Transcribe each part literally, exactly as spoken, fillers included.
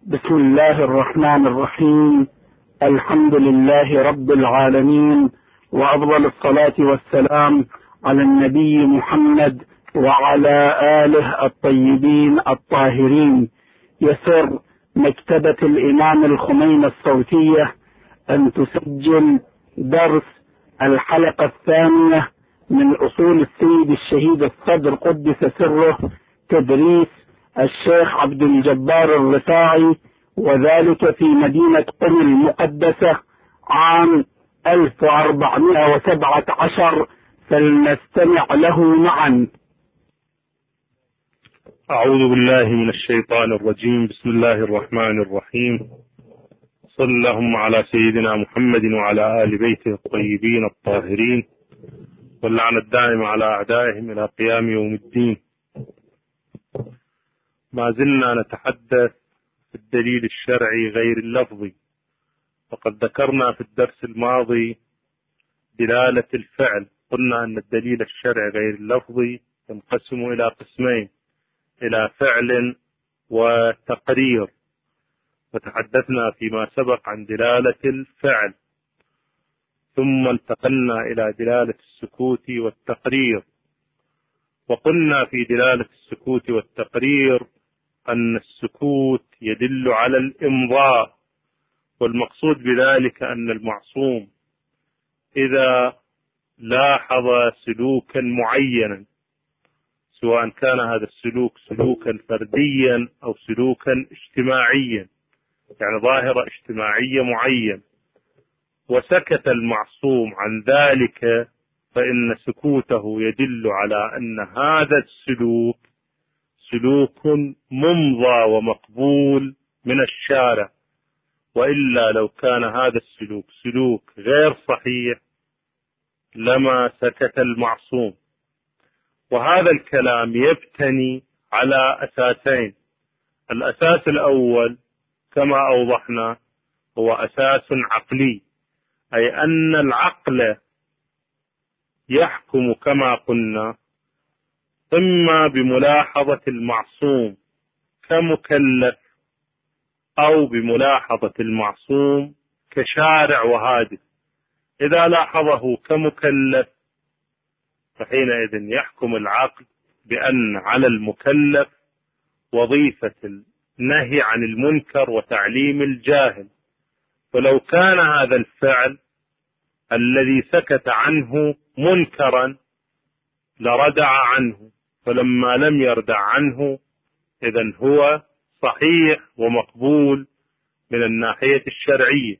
بسم الله الرحمن الرحيم. الحمد لله رب العالمين، وأفضل الصلاة والسلام على النبي محمد وعلى آله الطيبين الطاهرين. يسر مكتبة الإمام الخميني الصوتية أن تسجل درس الحلقة الثانية من أصول السيد الشهيد الصدر قدس سره، تدريس الشيخ عبد الجبار الرفاعي، وذلك في مدينة قم المقدسة عام ألف وأربعمائة وسبعة عشر. فلنستمع له معا. أعوذ بالله من الشيطان الرجيم. بسم الله الرحمن الرحيم. صلى اللهم على سيدنا محمد وعلى آل بيته الطيبين الطاهرين، واللعنة الدائمة على أعدائهم إلى قيام يوم الدين. ما زلنا نتحدث في الدليل الشرعي غير اللفظي، وقد ذكرنا في الدرس الماضي دلالة الفعل. قلنا أن الدليل الشرعي غير اللفظي ينقسم إلى قسمين، إلى فعل وتقرير، وتحدثنا فيما سبق عن دلالة الفعل، ثم انتقلنا إلى دلالة السكوت والتقرير. وقلنا في دلالة السكوت والتقرير أن السكوت يدل على الإمضاء، والمقصود بذلك أن المعصوم إذا لاحظ سلوكا معينا، سواء كان هذا السلوك سلوكا فرديا أو سلوكا اجتماعيا، يعني ظاهرة اجتماعية معينة، وسكت المعصوم عن ذلك، فإن سكوته يدل على أن هذا السلوك سلوك ممضى ومقبول من الشارع، وإلا لو كان هذا السلوك سلوك غير صحيح لما سكت المعصوم. وهذا الكلام يبتني على أساسين. الأساس الأول كما أوضحنا هو أساس عقلي، أي أن العقل يحكم كما قلنا إما بملاحظة المعصوم كمكلف، أو بملاحظة المعصوم كشارع وهادف. إذا لاحظه كمكلف فحينئذ يحكم العقل بأن على المكلف وظيفة النهي عن المنكر وتعليم الجاهل. ولو كان هذا الفعل الذي سكت عنه منكرا لردع عنه، فلما لم يردع عنه إذن هو صحيح ومقبول من الناحية الشرعية.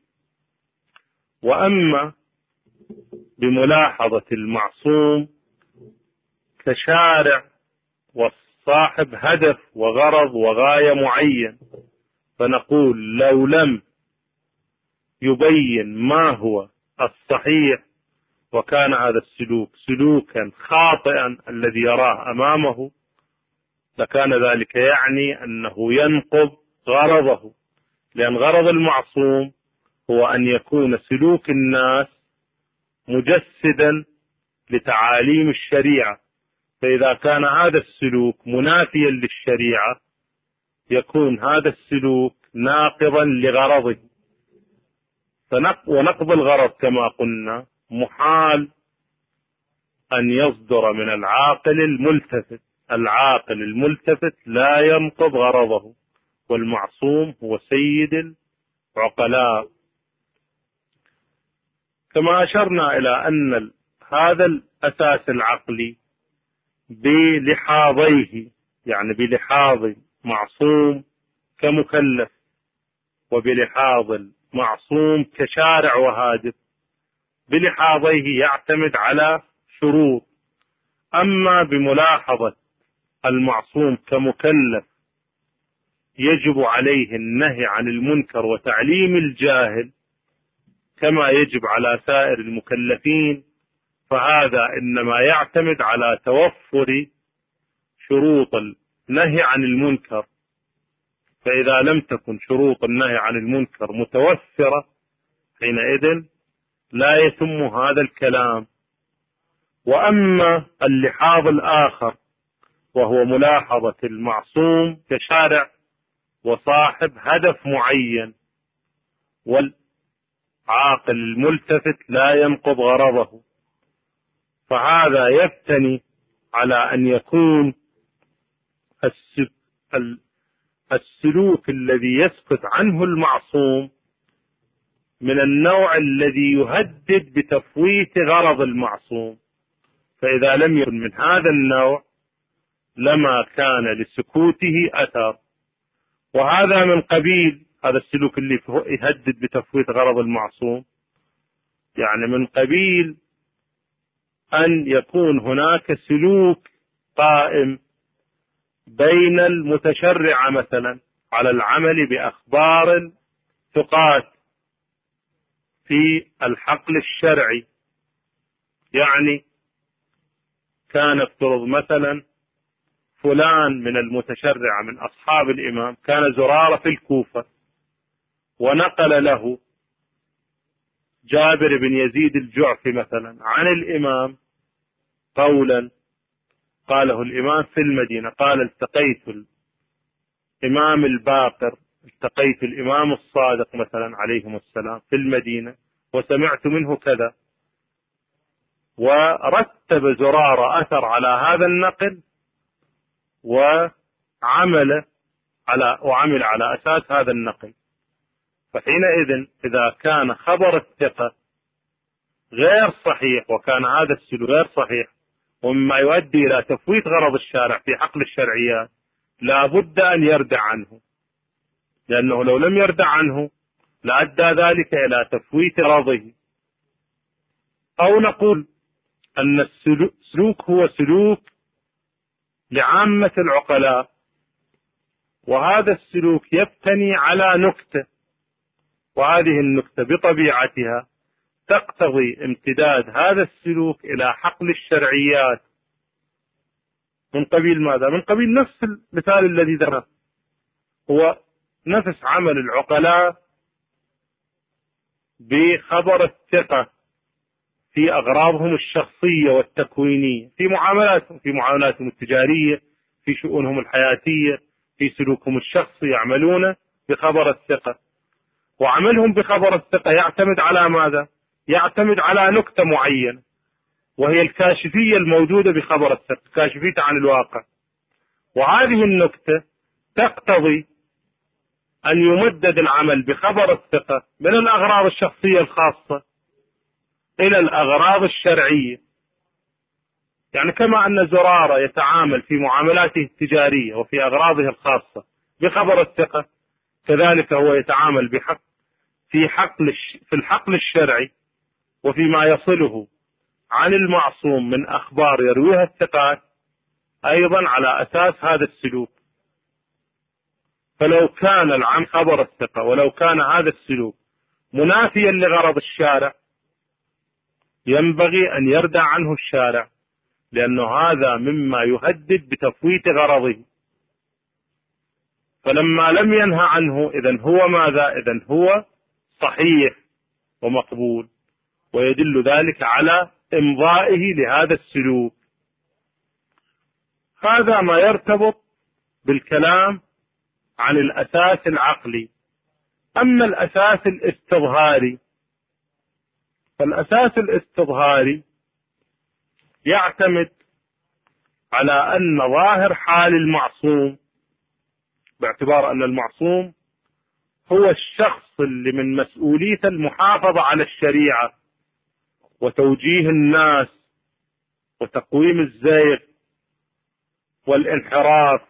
وأما بملاحظة المعصوم كشارع وصاحب هدف وغرض وغاية معين، فنقول لو لم يبين ما هو الصحيح وكان هذا السلوك سلوكا خاطئا الذي يراه أمامه، لكان ذلك يعني أنه ينقض غرضه، لأن غرض المعصوم هو أن يكون سلوك الناس مجسدا لتعاليم الشريعة، فإذا كان هذا السلوك منافيا للشريعة يكون هذا السلوك ناقضا لغرضه. ونقض الغرض كما قلنا محال أن يصدر من العاقل الملتفت. العاقل الملتفت لا ينقض غرضه، والمعصوم هو سيد العقلاء. كما أشرنا إلى أن هذا الأساس العقلي بلحاظيه، يعني بلحاظ معصوم كمكلف وبلحاظ المعصوم كشارع وهادف، بلحاظيه يعتمد على شروط. أما بملاحظة المعصوم كمكلف يجب عليه النهي عن المنكر وتعليم الجاهل كما يجب على سائر المكلفين، فهذا إنما يعتمد على توفر شروط النهي عن المنكر. فإذا لم تكن شروط النهي عن المنكر متوفرة حينئذ لا يتم هذا الكلام. وأما اللحاظ الآخر وهو ملاحظة المعصوم كشارع وصاحب هدف معين، والعاقل الملتفت لا ينقض غرضه، فهذا يبتني على أن يكون السلوك الذي يسكت عنه المعصوم من النوع الذي يهدد بتفويت غرض المعصوم، فإذا لم يكن من هذا النوع لما كان لسكوته أثر. وهذا من قبيل هذا السلوك اللي يهدد بتفويت غرض المعصوم، يعني من قبيل أن يكون هناك سلوك قائم بين المتشرع مثلا على العمل بأخبار الثقات في الحقل الشرعي. يعني كان افترض مثلا فلان من المتشرع من أصحاب الإمام كان زرارة في الكوفة، ونقل له جابر بن يزيد الجعفي مثلا عن الإمام قولا قاله الإمام في المدينة، قال التقيت الإمام الباقر، التقيت الإمام الصادق مثلا عليهم السلام في المدينة وسمعت منه كذا، ورتب زرارة أثر على هذا النقل وعمل على وعمل على أساس هذا النقل. فحينئذ إذا كان خبر الثقة غير صحيح وكان هذا السلوك غير صحيح ومما يؤدي إلى تفويت غرض الشارع في حقل الشرعيات، لا بد أن يردع عنه، لأنه لو لم يردع عنه لأدى ذلك إلى تفويت غرضه. أو نقول أن السلوك هو سلوك لعامة العقلاء، وهذا السلوك يبتني على نكتة، وهذه النكتة بطبيعتها تقتضي امتداد هذا السلوك إلى حقل الشرعيات. من قبيل ماذا؟ من قبيل نفس المثال الذي ذكره، هو نفس عمل العقلاء بخبر الثقة في أغراضهم الشخصية والتكوينية، في معاملاتهم في معاملاتهم التجارية، في شؤونهم الحياتية، في سلوكهم الشخصي، يعملون بخبر الثقة. وعملهم بخبر الثقة يعتمد على ماذا؟ يعتمد على نكتة معينة، وهي الكاشفية الموجودة بخبر الثقة، كاشفية عن الواقع. وهذه النكتة تقتضي أن يمدد العمل بخبر الثقة من الأغراض الشخصية الخاصة إلى الأغراض الشرعية. يعني كما أن زرارة يتعامل في معاملاته التجارية وفي أغراضه الخاصة بخبر الثقة، كذلك هو يتعامل بحق في حقل في الحقل الشرعي وفيما يصله عن المعصوم من أخبار يرويها الثقات أيضا على أساس هذا السلوك. فلو كان العام خبر الثقة ولو كان هذا السلوك منافيا لغرض الشارع ينبغي أن يردع عنه الشارع، لأنه هذا مما يهدد بتفويت غرضه. فلما لم ينهى عنه إذن هو ماذا؟ إذن هو صحيح ومقبول، ويدل ذلك على إمضائه لهذا السلوك. هذا ما يرتبط بالكلام عن الأساس العقلي. أما الأساس الاستظهاري، فالأساس الاستظهاري يعتمد على أن ظاهر حال المعصوم، باعتبار أن المعصوم هو الشخص اللي من مسؤوليته المحافظة على الشريعة وتوجيه الناس وتقويم الزيغ والانحراف.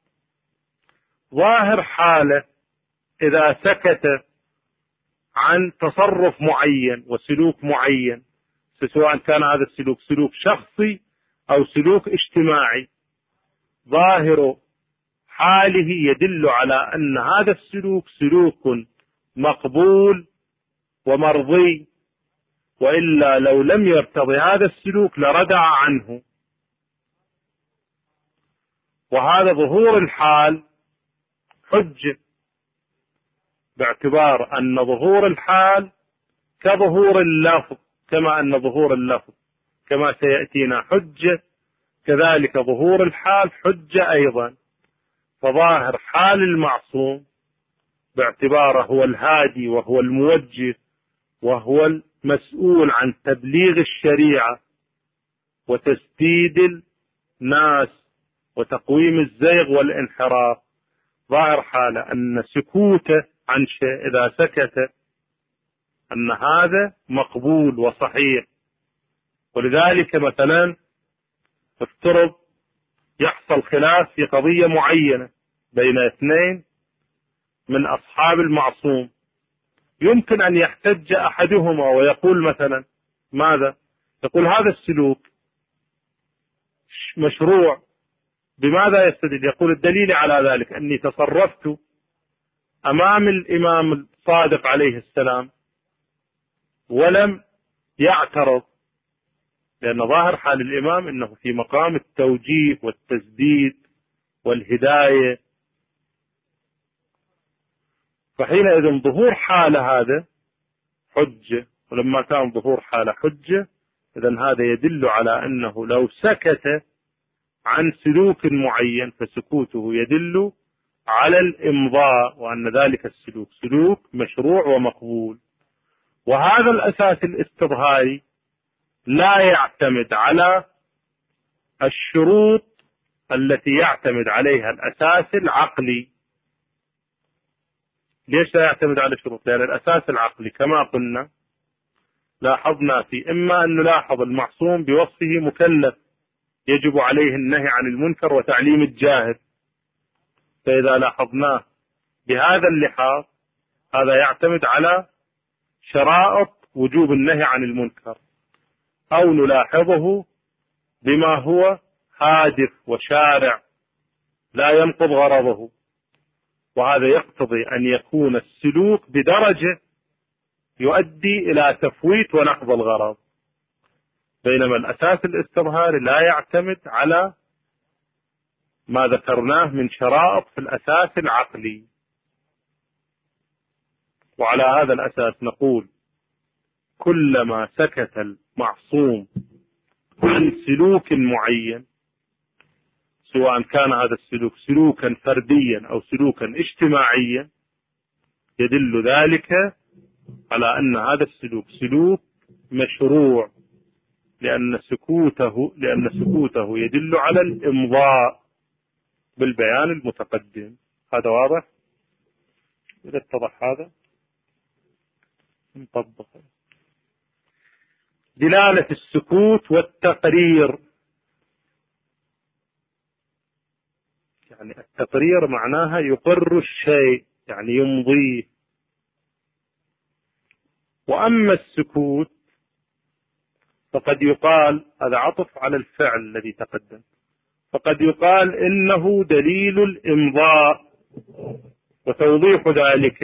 ظاهر حاله إذا سكت عن تصرف معين وسلوك معين، سواء كان هذا السلوك سلوك شخصي أو سلوك اجتماعي، ظاهر حاله يدل على أن هذا السلوك سلوك مقبول ومرضي، وإلا لو لم يرتضي هذا السلوك لردع عنه. وهذا ظهور الحال حجة، باعتبار أن ظهور الحال كظهور اللفظ، كما أن ظهور اللفظ كما سيأتينا حجة، كذلك ظهور الحال حجة أيضا. فظاهر حال المعصوم باعتباره هو الهادي وهو الموجه وهو المسؤول عن تبليغ الشريعة وتسديد الناس وتقويم الزيغ والانحراف، ظاهر حاله أن سكوته عن شيء إذا سكت أن هذا مقبول وصحيح. ولذلك مثلا افترض يحصل خلاف في قضية معينة بين اثنين من أصحاب المعصوم، يمكن أن يحتج أحدهما ويقول مثلا ماذا؟ يقول هذا السلوك مشروع. بماذا يستدل؟ يقول الدليل على ذلك أني تصرفت أمام الإمام الصادق عليه السلام ولم يعترض، لأن ظاهر حال الإمام أنه في مقام التوجيه والتسديد والهداية. فحينئذ ظهور حال هذا حجة، ولما كان ظهور حال حجة إذن هذا يدل على أنه لو سكت عن سلوك معين فسكوته يدل على الإمضاء، وأن ذلك السلوك سلوك مشروع ومقبول. وهذا الأساس الاستظهاري لا يعتمد على الشروط التي يعتمد عليها الأساس العقلي. ليش لا يعتمد على الشروط؟ لأن الأساس العقلي كما قلنا لاحظنا في إما أن نلاحظ المعصوم بوصفه مكلف يجب عليه النهي عن المنكر وتعليم الجاهل، فإذا لاحظناه بهذا اللحاظ هذا يعتمد على شرائط وجوب النهي عن المنكر، أو نلاحظه بما هو هادف وشارع لا ينقض غرضه، وهذا يقتضي أن يكون السلوك بدرجة يؤدي إلى تفويت ونقض الغرض. بينما الأساس الاستظهاري لا يعتمد على ما ذكرناه من شرائط في الأساس العقلي. وعلى هذا الأساس نقول كلما سكت المعصوم عن سلوك معين، سواء كان هذا السلوك سلوكا فرديا أو سلوكا اجتماعيا، يدل ذلك على أن هذا السلوك سلوك مشروع، لأن سكوته لأن سكوته يدل على الإمضاء بالبيان المتقدم. هذا واضح؟ إذا اتضح هذا نطبق. دلالة السكوت والتقرير. يعني التقرير معناها يقر الشيء، يعني يمضيه. وأما السكوت فقد يقال، هذا عطف على الفعل الذي تقدم، فقد يقال إنه دليل الإمضاء. وتوضيح ذلك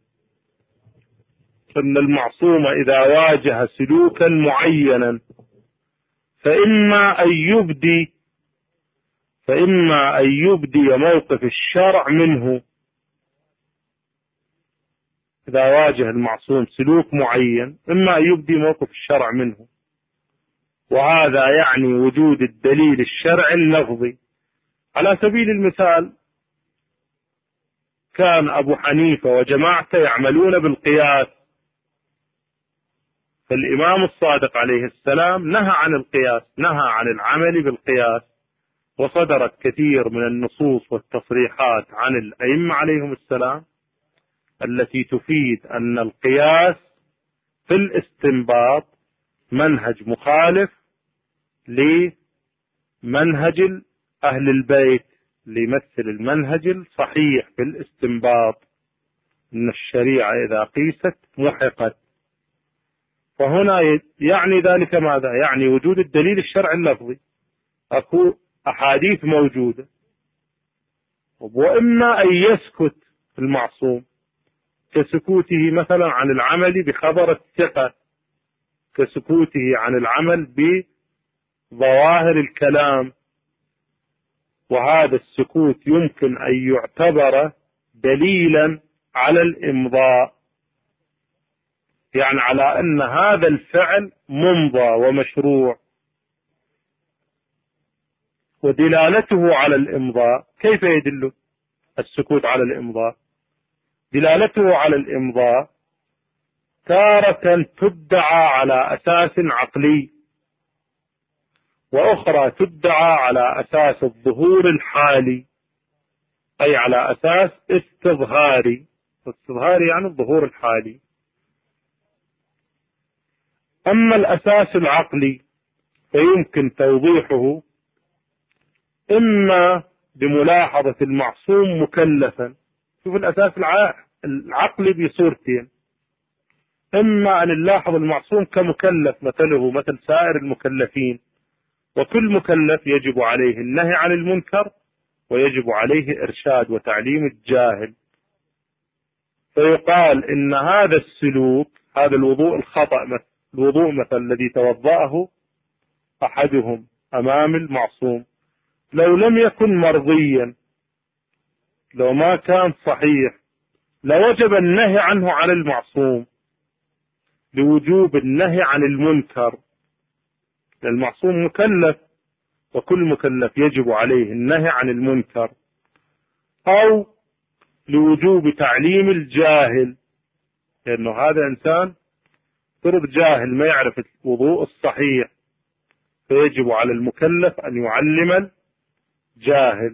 أن المعصوم إذا واجه سلوكا معينا فإما أن يبدي فإما أن يبدي موقف الشرع منه. إذا واجه المعصوم سلوك معين إما أن يبدي موقف الشرع منه، وهذا يعني وجود الدليل الشرعي اللفظي. على سبيل المثال كان أبو حنيفة وجماعته يعملون بالقياس، فالإمام الصادق عليه السلام نهى عن القياس، نهى عن العمل بالقياس، وصدرت كثير من النصوص والتصريحات عن الأئمة عليهم السلام التي تفيد أن القياس في الاستنباط منهج مخالف لمنهج أهل البيت، ليمثل المنهج الصحيح في الاستنباط، أن الشريعة إذا قيست محقت. فهنا يعني ذلك ماذا؟ يعني وجود الدليل الشرعي اللفظي، أكو أحاديث موجودة. وإما أن يسكت المعصوم كسكوته مثلا عن العمل بخبر الثقة، كسكوته عن العمل بظواهر الكلام، وهذا السكوت يمكن أن يعتبر دليلا على الإمضاء، يعني على أن هذا الفعل ممضى ومشروع. ودلالته على الإمضاء كيف يدل؟ السكوت على الإمضاء. دلالته على الإمضاء تارة تدعى على أساس عقلي، وأخرى تدعى على أساس الظهور الحالي، أي على أساس استظهاري. استظهاري يعني الظهور الحالي. أما الأساس العقلي فيمكن توضيحه إما بملاحظة المعصوم مكلفا. شوف الأساس العقلي بصورتين: إما أن نلاحظ المعصوم كمكلف مثله مثل سائر المكلفين، وكل مكلف يجب عليه النهي عن المنكر ويجب عليه إرشاد وتعليم الجاهل، فيقال إن هذا السلوك، هذا الوضوء الخطأ، الوضوء مثل الذي توضأه أحدهم أمام المعصوم، لو لم يكن مرضيا، لو ما كان صحيح، لوجب النهي عنه على المعصوم لوجوب النهي عن المنكر. المعصوم مكلف، وكل مكلف يجب عليه النهي عن المنكر، أو لوجوب تعليم الجاهل، لأنه هذا إنسان فرض جاهل ما يعرف الوضوء الصحيح، فيجب على المكلف أن يعلم الجاهل.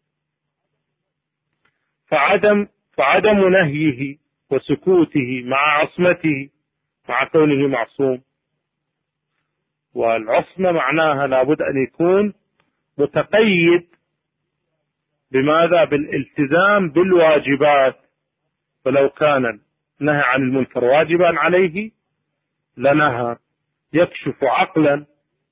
فعدم فعدم نهيه وسكوته مع عصمته، مع كونه معصوم، والعصمة معناها لابد أن يكون متقيد بماذا؟ بالالتزام بالواجبات. فلو كان نهى عن المنكر واجبا عليه لنهى، يكشف عقلا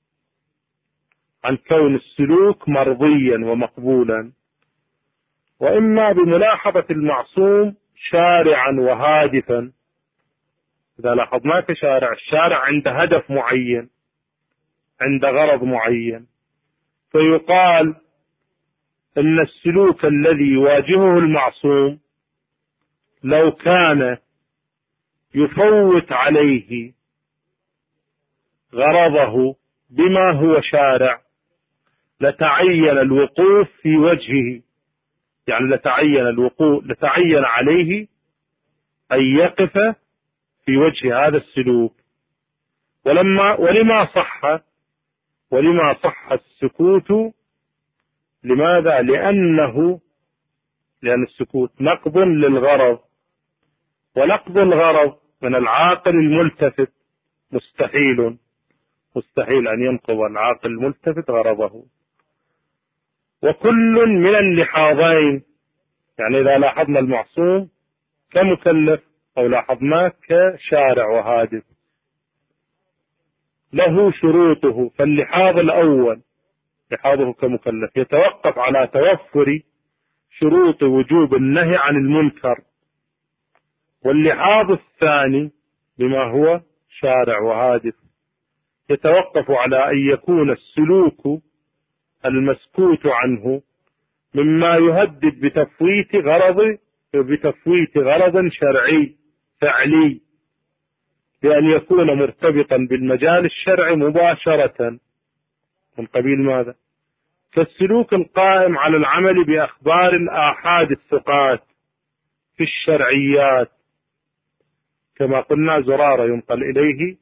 عن كون السلوك مرضيا ومقبولا. وإما بملاحظة المعصوم شارعا وهادفا. إذا لاحظنا كشارع، الشارع عند هدف معين، عند غرض معين، فيقال إن السلوك الذي يواجهه المعصوم لو كان يفوت عليه غرضه بما هو شارع لتعين الوقوف في وجهه، يعني لتعين الوقوف لتعين عليه أن يقف في وجه هذا السلوك. ولما ولما صح ولما صح السكوت، لماذا؟ لأنه لأن السكوت نقض للغرض، ونقض الغرض من العاقل الملتفت مستحيل، مستحيل أن ينقض العاقل الملتفت غرضه. وكل من اللحاظين، يعني إذا لاحظنا المعصوم كمكلف أو لاحظناه كشارع وهادف، له شروطه. فاللحاظ الأول لحاظه كمكلف يتوقف على توفر شروط وجوب النهي عن المنكر، واللحاظ الثاني بما هو شارع وهادف يتوقف على أن يكون السلوك المسكوت عنه مما يهدد بتفويت غرض بتفويت غرض شرعي فعلي، بأن يكون مرتبطا بالمجال الشرعي مباشرة. من قبيل ماذا؟ كالسلوك القائم على العمل بأخبار الآحاد الثقات في الشرعيات، كما قلنا زرارة ينقل إليه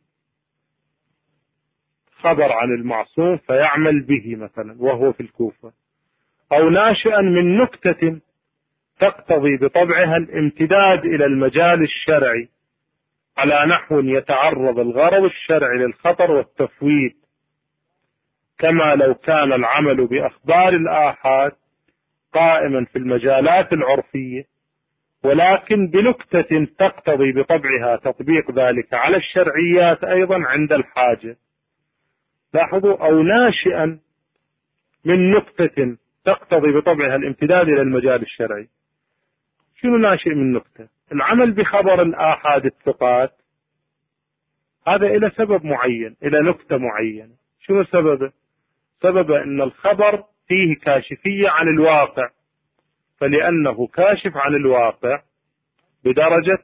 خبر عن المعصوم فيعمل به مثلا وهو في الكوفة، أو ناشئا من نكتة تقتضي بطبعها الامتداد إلى المجال الشرعي على نحو يتعرض الغرض الشرعي للخطر والتفويت، كما لو كان العمل بأخبار الآحاد قائما في المجالات العرفية ولكن بنكتة تقتضي بطبعها تطبيق ذلك على الشرعيات أيضا عند الحاجة. لاحظوا، أو ناشئا من نكتة تقتضي بطبعها الامتداد إلى المجال الشرعي. شنو ناشئ من نكتة؟ العمل بخبر الآحاد الثقات هذا إلى سبب معين، إلى نكتة معينة. شنو سببه؟ سببه أن الخبر فيه كاشفية عن الواقع، فلأنه كاشف عن الواقع بدرجة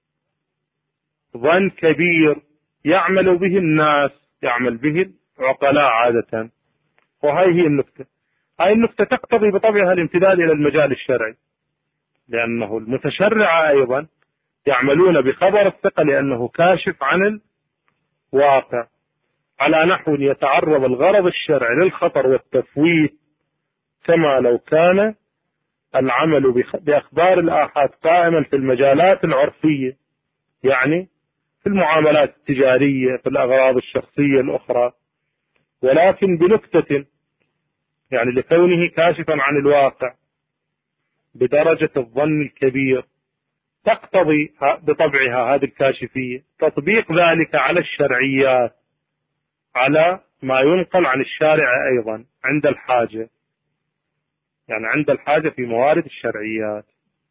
ظن كبير يعمل به الناس، يعمل به العقلاء عادة، وهي هي النكتة. هاي النكتة تقتضي بطبعها الامتداد إلى المجال الشرعي، لأنه المتشرع أيضا يعملون بخبر الثقة لأنه كاشف عن الواقع، على نحو يتعرض الغرض الشرعي للخطر والتفويت، كما لو كان العمل بأخبار الآحاد قائما في المجالات العرفية، يعني في المعاملات التجارية، في الأغراض الشخصية الأخرى، ولكن بنكتة، يعني لكونه كاشفا عن الواقع بدرجة الظن الكبير، تقتضي بطبعها هذه الكاشفية تطبيق ذلك على الشرعيات، على ما ينقل عن الشارع أيضا عند الحاجة، يعني عند الحاجة في موارد الشرعيات.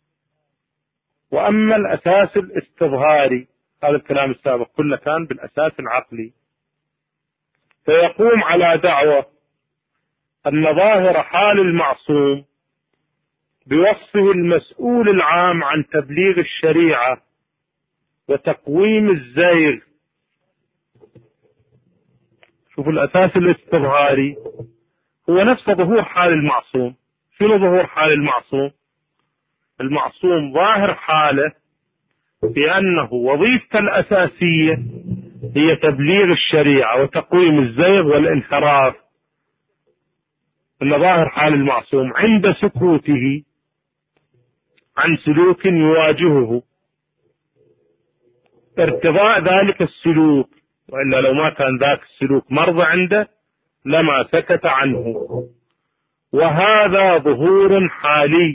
وأما الأساس الاستظهاري، هذا الكلام السابق كله كان بالأساس العقلي، فيقوم على دعوة أن ظاهر حال المعصوم بوصفه المسؤول العام عن تبليغ الشريعة وتقويم الزيغ. شوفوا الأساس الاستظهاري هو نفس ظهور حال المعصوم. شنو ظهور حال المعصوم؟ المعصوم ظاهر حاله بأنه وظيفته الأساسية هي تبليغ الشريعة وتقويم الزيغ والانحراف. أن ظاهر حال المعصوم عند سكوته عن سلوك يواجهه ارتضاء ذلك السلوك، وإلا لو ما كان ذاك السلوك مرضى عنده لما سكت عنه. وهذا ظهور حالي،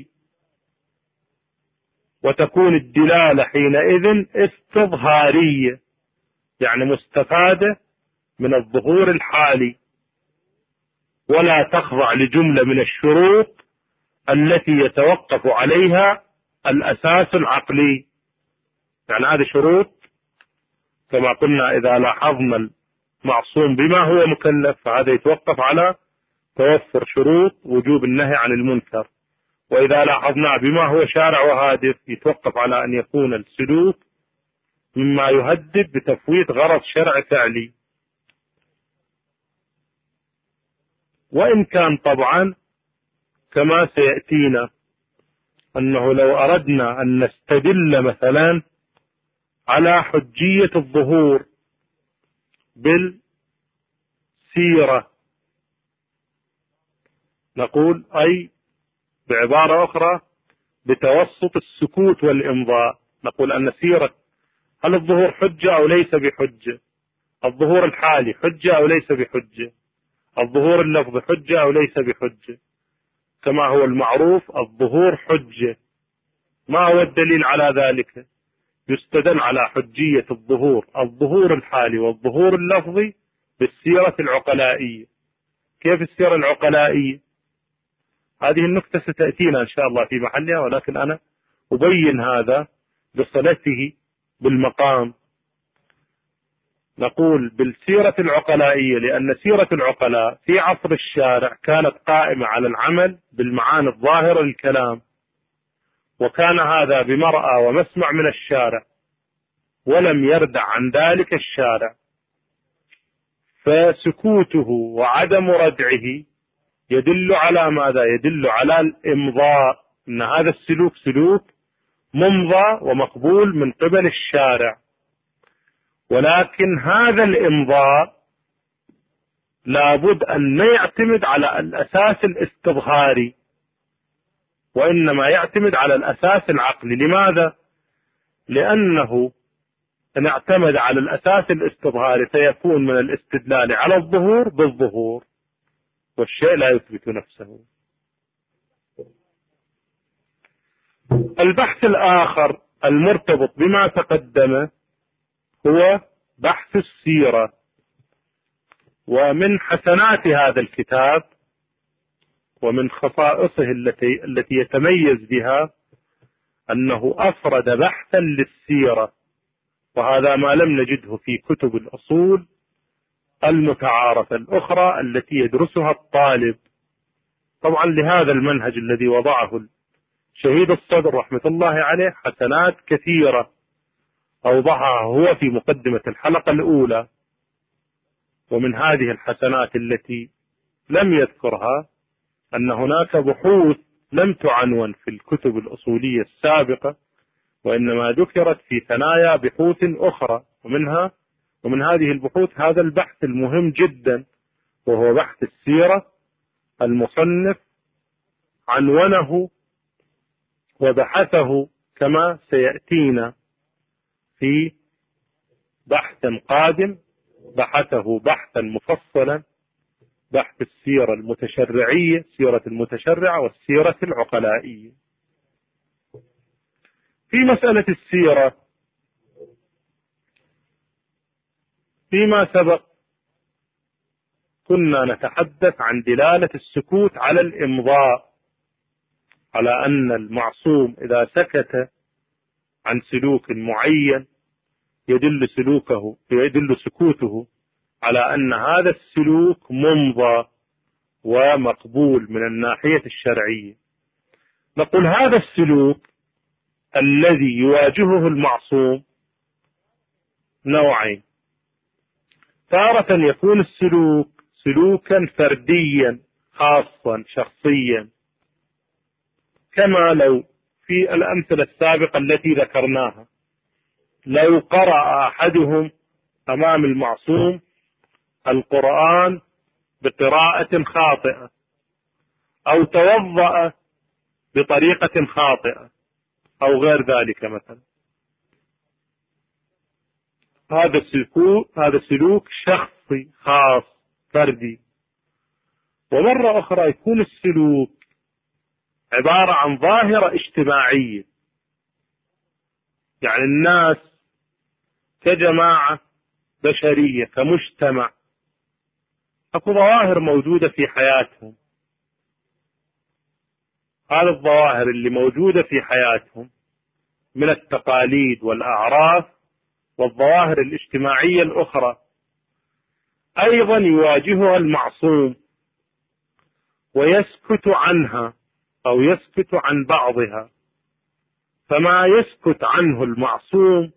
وتكون الدلالة حينئذ استظهارية، يعني مستفادة من الظهور الحالي، ولا تخضع لجملة من الشروط التي يتوقف عليها الأساس العقلي. يعني هذه شروط كما قلنا، إذا لاحظنا المعصوم بما هو مكلف فهذا يتوقف على توفر شروط وجوب النهي عن المنكر، وإذا لاحظنا بما هو شارع وهادف يتوقف على أن يكون السلوك مما يهدد بتفويت غرض شرع فعلي. وإن كان طبعا كما سيأتينا أنه لو أردنا أن نستدل مثلا على حجية الظهور بالسيرة، نقول أي بعبارة أخرى بتوسط السكوت والإمضاء، نقول أن سيرة، هل الظهور حجة أو ليس بحجة؟ الظهور الحالي حجة أو ليس بحجة؟ الظهور اللفظ حجة أو ليس بحجة؟ كما هو المعروف الظهور حجة. ما هو الدليل على ذلك؟ يستدل على حجية الظهور الظهور الحالي والظهور اللفظي بالسيرة العقلائية. كيف السيرة العقلائية؟ هذه النقطة ستأتينا إن شاء الله في محلها، ولكن أنا أبين هذا بصلته بالمقام. نقول بالسيرة العقلائية لأن سيرة العقلاء في عصر الشارع كانت قائمة على العمل بالمعاني الظاهرة للكلام، وكان هذا بمرأى ومسمع من الشارع، ولم يردع عن ذلك الشارع، فسكوته وعدم ردعه يدل على ماذا؟ يدل على الإمضاء، أن هذا السلوك سلوك ممضى ومقبول من قبل الشارع. ولكن هذا الإمضاء لابد أن لا يعتمد على الأساس الاستظهاري، وإنما يعتمد على الأساس العقلي. لماذا؟ لأنه إن اعتمد على الأساس الاستظهاري فيكون من الاستدلال على الظهور بالظهور، والشيء لا يثبت نفسه. البحث الآخر المرتبط بما تقدم هو بحث السيرة. ومن حسنات هذا الكتاب ومن خصائصه التي التي يتميز بها أنه أفرد بحثا للسيرة، وهذا ما لم نجده في كتب الأصول المتعارفة الأخرى التي يدرسها الطالب. طبعا لهذا المنهج الذي وضعه شهيد الصدر رحمة الله عليه حسنات كثيرة أوضحها هو في مقدمة الحلقة الأولى. ومن هذه الحسنات التي لم يذكرها أن هناك بحوث لم تعنون في الكتب الأصولية السابقة، وإنما ذكرت في ثنايا بحوث أخرى، ومنها ومن هذه البحوث هذا البحث المهم جدا، وهو بحث السيرة. المصنف عنونه وبحثه كما سيأتينا في بحث قادم، بحثه بحثا مفصلا، بحث السيرة المتشرعية، سيرة المتشرع والسيرة العقلائية. في مسألة السيرة فيما سبق كنا نتحدث عن دلالة السكوت على الإمضاء، على أن المعصوم إذا سكت عن سلوك معين يدل سلوكه يدل سكوته على أن هذا السلوك ممضى ومقبول من الناحية الشرعية. نقول هذا السلوك الذي يواجهه المعصوم نوعين: تارة يكون السلوك سلوكا فرديا خاصا شخصيا، كما لو في الأمثلة السابقة التي ذكرناها، لو قرأ أحدهم أمام المعصوم القرآن بقراءة خاطئة، أو توضأ بطريقة خاطئة، أو غير ذلك مثلا، هذا السلوك هذا سلوك شخصي خاص فردي. ومرة أخرى يكون السلوك عبارة عن ظاهرة اجتماعية، يعني الناس كجماعة بشرية كمجتمع، أكو ظواهر موجودة في حياتهم، هذه الظواهر اللي موجودة في حياتهم من التقاليد والأعراف والظواهر الاجتماعية الأخرى أيضا يواجهها المعصوم ويسكت عنها أو يسكت عن بعضها. فما يسكت عنه المعصوم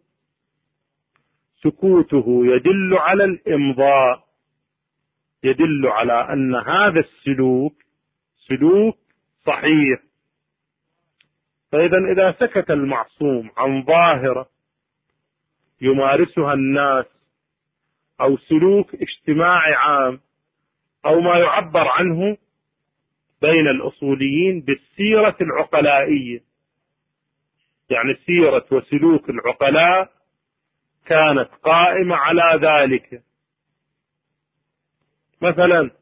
سكوته يدل على الإمضاء، يدل على أن هذا السلوك سلوك صحيح. فإذا إذا سكت المعصوم عن ظاهرة يمارسها الناس، أو سلوك اجتماعي عام، أو ما يعبر عنه بين الأصوليين بالسيرة العقلائية، يعني سيرة وسلوك العقلاء كانت قائمة على ذلك. مثلا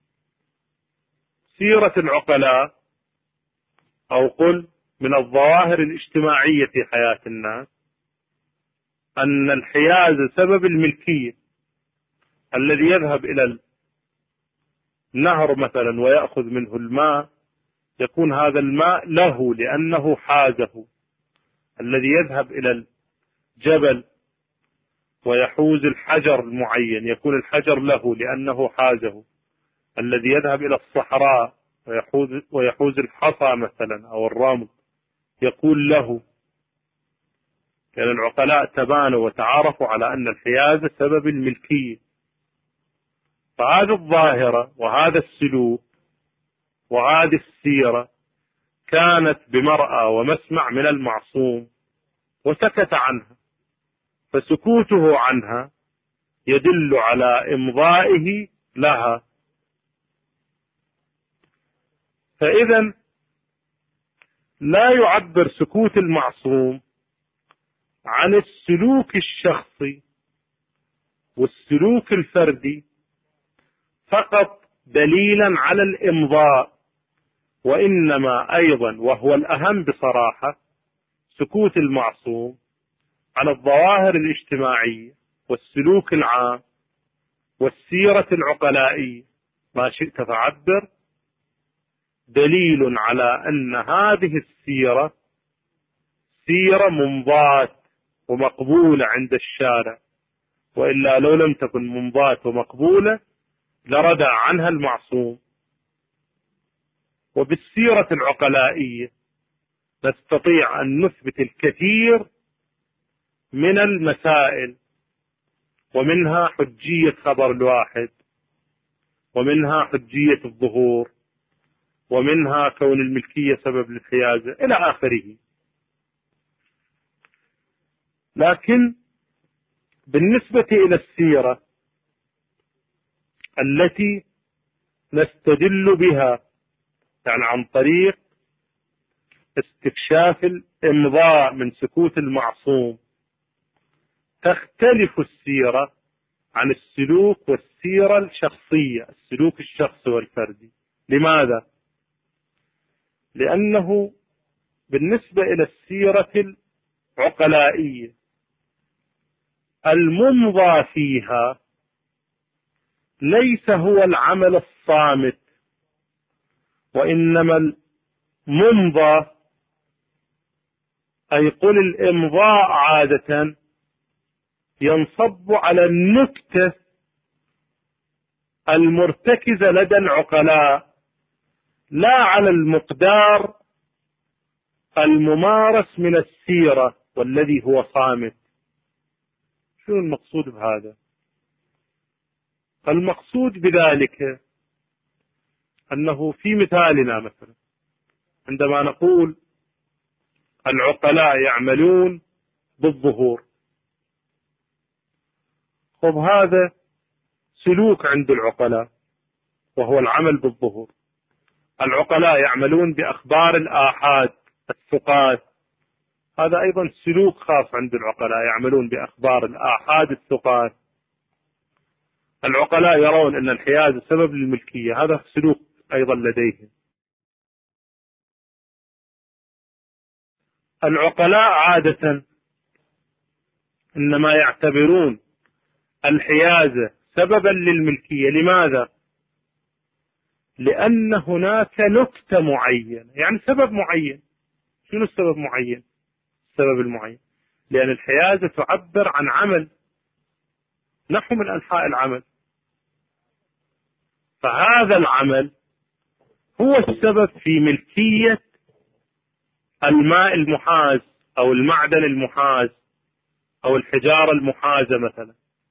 سيرة العقلاء، أو قل من الظواهر الاجتماعية في حياة الناس، أن الحياز سبب الملكية، الذي يذهب إلى النهر مثلا ويأخذ منه الماء يكون هذا الماء له لأنه حازه، الذي يذهب إلى الجبل ويحوز الحجر المعين يكون الحجر له لأنه حازه، الذي يذهب إلى الصحراء ويحوز, ويحوز الحصى مثلا أو الرمل يقول له، لأن يعني العقلاء تبانوا وتعارفوا على أن الحياز سبب الملكية. فهذه الظاهرة وهذا السلوك وهذه السيرة كانت بمرأى ومسمع من المعصوم وسكت عنها، فسكوته عنها يدل على إمضائه لها. فإذا لا يعبر سكوت المعصوم عن السلوك الشخصي والسلوك الفردي فقط دليلا على الإمضاء، وإنما أيضا وهو الأهم بصراحة سكوت المعصوم على الظواهر الاجتماعية والسلوك العام والسيرة العقلائية، ما شئت فعبر، دليل على أن هذه السيرة سيرة ممضاة ومقبولة عند الشارع، وإلا لو لم تكن ممضاة ومقبولة لردع عنها المعصوم. وبالسيرة العقلائية نستطيع أن نثبت الكثير من المسائل، ومنها حجية خبر الواحد، ومنها حجية الظهور، ومنها كون الملكية سبب للحيازة إلى آخره. لكن بالنسبة إلى السيرة التي نستدل بها، يعني عن طريق استكشاف الإمضاء من سكوت المعصوم، تختلف السيرة عن السلوك والسيرة الشخصية، السلوك الشخصي والفردي. لماذا؟ لأنه بالنسبة إلى السيرة العقلائية الممضى فيها ليس هو العمل الصامت، وإنما الممضى، أي قل الإمضاء عادة ينصب على النكتة المرتكزة لدى العقلاء، لا على المقدار الممارس من السيرة والذي هو صامت. شو المقصود بهذا؟ المقصود بذلك أنه في مثالنا مثلا عندما نقول العقلاء يعملون بالظهور، خذ هذا سلوك عند العقلاء وهو العمل بالظهور. العقلاء يعملون بأخبار الآحاد الثقات، هذا أيضا سلوك خاص عند العقلاء، يعملون بأخبار الآحاد الثقات. العقلاء يرون أن الحيازة سبب للملكية، هذا سلوك أيضا لديهم. العقلاء عادة إنما يعتبرون الحيازة سببا للملكية. لماذا؟ لأن هناك نكتة معينة، يعني سبب معين. شنو السبب معين؟ السبب المعين لأن الحيازة تعبر عن عمل، نحو من أنحاء العمل، فهذا العمل هو السبب في ملكية الماء المحاز أو المعدن المحاز أو الحجارة المحازة مثلا.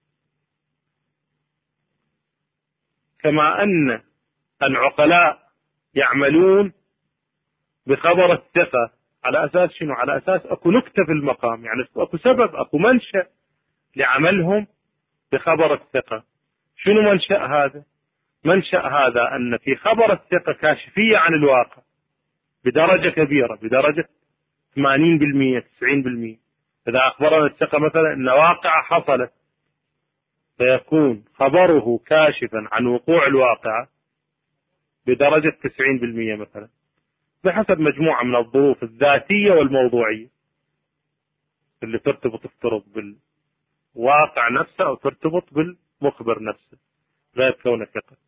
كما أن العقلاء يعملون بخبر الثقة على أساس شنو؟ على أساس أكو نكتة في المقام، يعني أكو سبب، أكو منشأ لعملهم بخبر الثقة. شنو منشأ هذا؟ منشأ هذا أن في خبر الثقة كاشفية عن الواقع بدرجة كبيرة، بدرجة ثمانين بالمئة تسعين بالمئة. إذا أخبرنا الثقة مثلا أن واقعة حصلت، فيكون خبره كاشفا عن وقوع الواقعة بدرجة تسعين بالمئة مثلا، بحسب مجموعة من الظروف الذاتية والموضوعية اللي ترتبط تفترض بالواقع نفسه أو ترتبط بالمخبر نفسه غير كونه ثقة.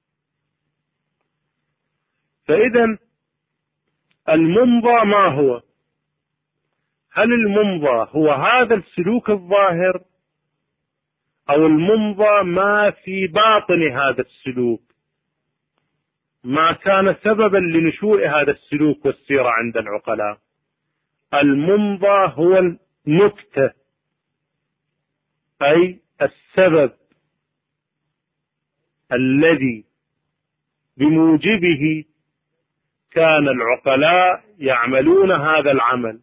فإذا الممضى ما هو؟ هل الممضى هو هذا السلوك الظاهر، أو الممضى ما في باطن هذا السلوك، ما كان سببا لنشوء هذا السلوك والسيرة عند العقلاء؟ الممضى هو النكتة، أي السبب الذي بموجبه كان العقلاء يعملون هذا العمل.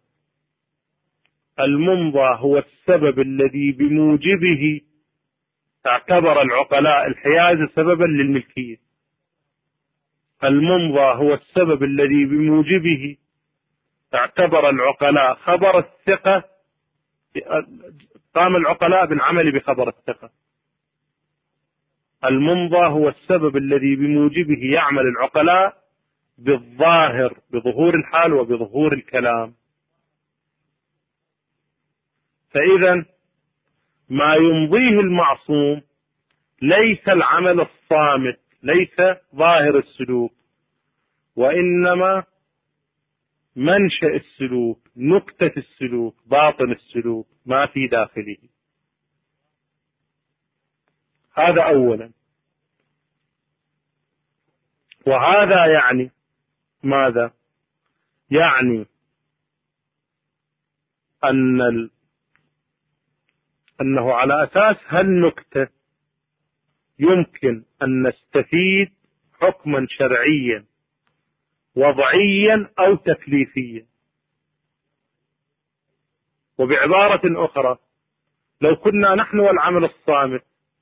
الممضى هو السبب الذي بموجبه اعتبر العقلاء الحيازة سببا للملكية. الممضى هو السبب الذي بموجبه اعتبر العقلاء خبر الثقة، قام العقلاء بالعمل بخبر الثقة. الممضى هو السبب الذي بموجبه يعمل العقلاء بالظاهر، بظهور الحال وبظهور الكلام. فإذا ما يمضيه المعصوم ليس العمل الصامت، ليس ظاهر السلوك، وإنما منشأ السلوك، نكتة السلوك، باطن السلوك، ما في داخله. هذا أولا. وهذا يعني ماذا؟ يعني أن ال... أنه على أساس هالنكتة يمكن أن نستفيد حكما شرعيا وضعيا أو تكليفيا. وبعبارة أخرى، لو كنا نحن والعمل الصامت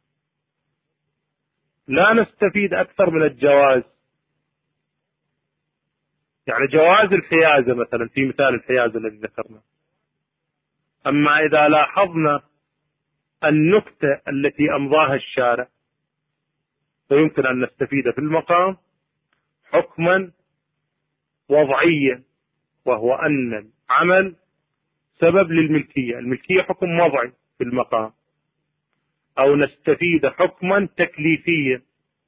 لا نستفيد أكثر من الجواز، يعني جواز الحيازة مثلا في مثال الحيازة الذي ذكرنا. أما إذا لاحظنا النكتة التي أمضاها الشارع فيمكن أن نستفيد في المقام حكما وضعيا، وهو أن العمل سبب للملكية، الملكية حكم وضعي في المقام، أو نستفيد حكما تكليفيا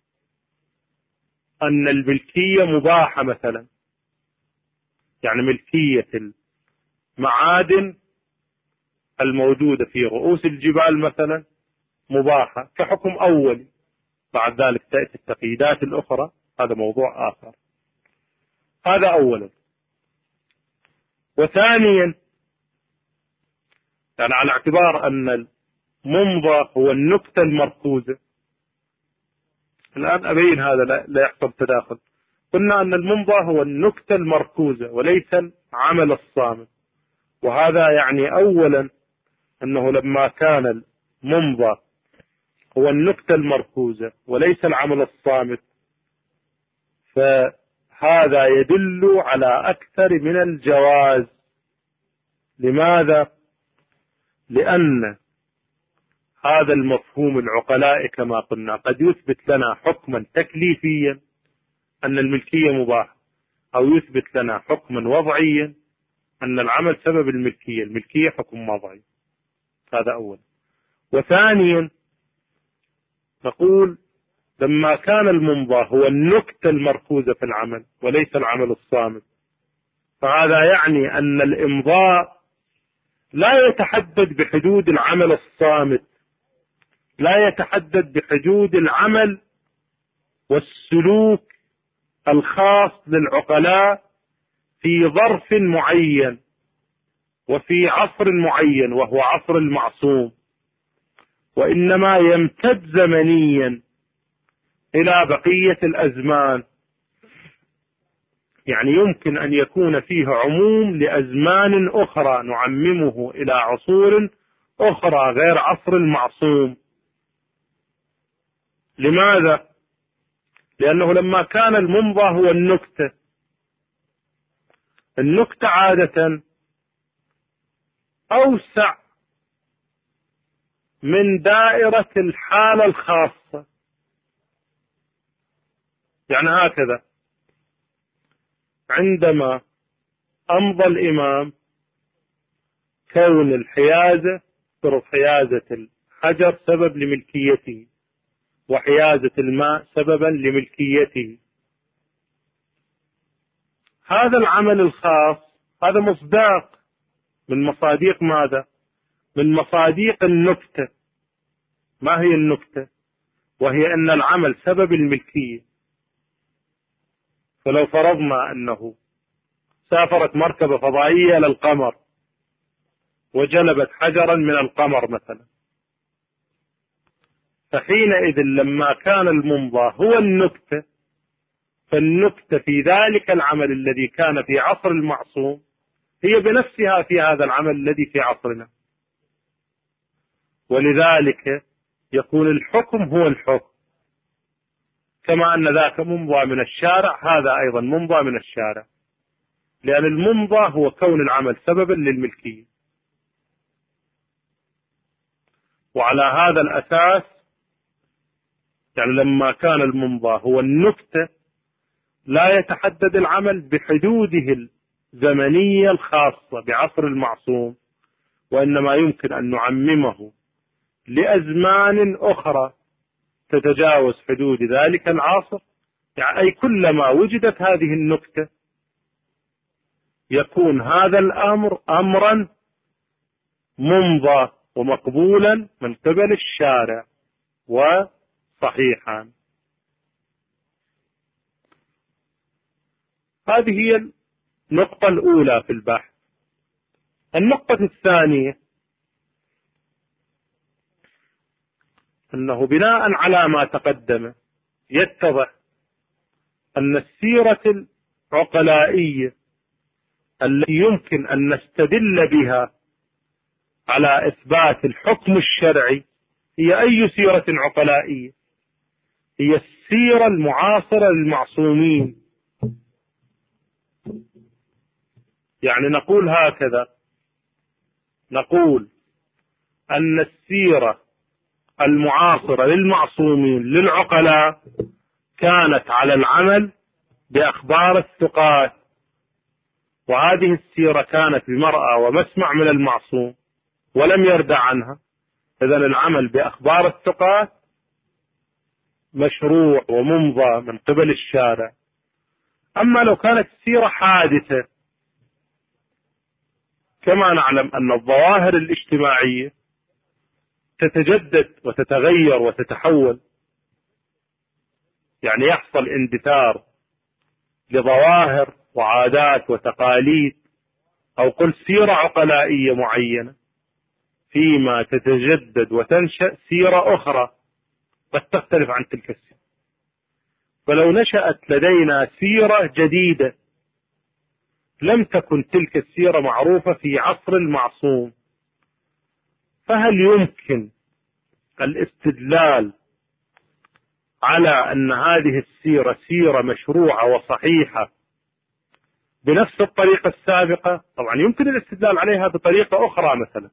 أن الملكية مباحة مثلا، يعني ملكية المعادن الموجودة في رؤوس الجبال مثلا مباحة كحكم أولي، بعد ذلك تأتي التقييدات الأخرى، هذا موضوع آخر. هذا أولا. وثانيا، يعني على اعتبار أن الممضى هو النكتة المركوزة، الآن أبين هذا لا يحصل تداخل. قلنا أن الممضى هو النكتة المركوزة وليس العمل الصامت، وهذا يعني أولا أنه لما كان الممضى هو النكتة المركوزة وليس العمل الصامت فهذا يدل على أكثر من الجواز. لماذا؟ لأن هذا المفهوم العقلاء كما قلنا قد يثبت لنا حكما تكليفيا أن الملكية مباحة، أو يثبت لنا حكما وضعيا أن العمل سبب الملكية، الملكية حكم وضعي. هذا أول. وثانيا نقول لما كان الممضى هو النكتة المركوزة في العمل وليس العمل الصامت، فهذا يعني أن الإمضاء لا يتحدد بحدود العمل الصامت، لا يتحدد بحدود العمل والسلوك الخاص للعقلاء في ظرف معين وفي عصر معين وهو عصر المعصوم، وإنما يمتد زمنيا إلى بقية الأزمان. يعني يمكن أن يكون فيه عموم لأزمان أخرى نعممه إلى عصور أخرى غير عصر المعصوم. لماذا؟ لأنه لما كان الممضى هو النكتة، النكتة عادة أوسع من دائرة الحالة الخاصة. يعني هكذا عندما أمضى الإمام كون الحيازة طرق حيازة الحجر سبب لملكيته وحيازة الماء سببا لملكيته، هذا العمل الخاص هذا مصداق من مصاديق ماذا؟ من مصاديق النكتة. ما هي النكتة؟ وهي أن العمل سبب الملكية. فلو فرضنا أنه سافرت مركبة فضائية للقمر وجلبت حجرا من القمر مثلا، فحينئذ لما كان الممضى هو النكتة، فالنكتة في ذلك العمل الذي كان في عصر المعصوم هي بنفسها في هذا العمل الذي في عصرنا، ولذلك يكون الحكم هو الحكم، كما أن ذاك ممضى من الشارع هذا أيضا ممضى من الشارع، لأن الممضى هو كون العمل سببا للملكية. وعلى هذا الأساس يعني لما كان الممضى هو النكتة لا يتحدد العمل بحدوده الزمنية الخاصة بعصر المعصوم، وإنما يمكن أن نعممه لأزمان أخرى تتجاوز حدود ذلك العصر. يعني أي كلما وجدت هذه النكتة يكون هذا الأمر أمرا ممضى ومقبولا من قبل الشارع وصحيحا. هذه هي النقطة الأولى في البحث. النقطة الثانية أنه بناء على ما تقدم يتضح أن السيرة عقلائية التي يمكن أن نستدل بها على إثبات الحكم الشرعي هي أي سيرة عقلائية؟ هي السيرة المعاصرة للمعصومين. يعني نقول هكذا، نقول أن السيرة المعاصرة للمعصومين للعقلاء كانت على العمل بأخبار الثقات، وهذه السيرة كانت بمرأى ومسمع من المعصوم ولم يردع عنها، إذن العمل بأخبار الثقات مشروع وممضى من قبل الشارع. أما لو كانت السيرة حادثة، كما نعلم أن الظواهر الاجتماعية تتجدد وتتغير وتتحول، يعني يحصل اندثار لظواهر وعادات وتقاليد، أو قل سيرة عقلائية معينة، فيما تتجدد وتنشأ سيرة أخرى قد تختلف عن تلك السيرة. فلو نشأت لدينا سيرة جديدة لم تكن تلك السيرة معروفة في عصر المعصوم، فهل يمكن الاستدلال على أن هذه السيرة سيرة مشروعة وصحيحة بنفس الطريقة السابقة؟ طبعا يمكن الاستدلال عليها بطريقة أخرى مثلا،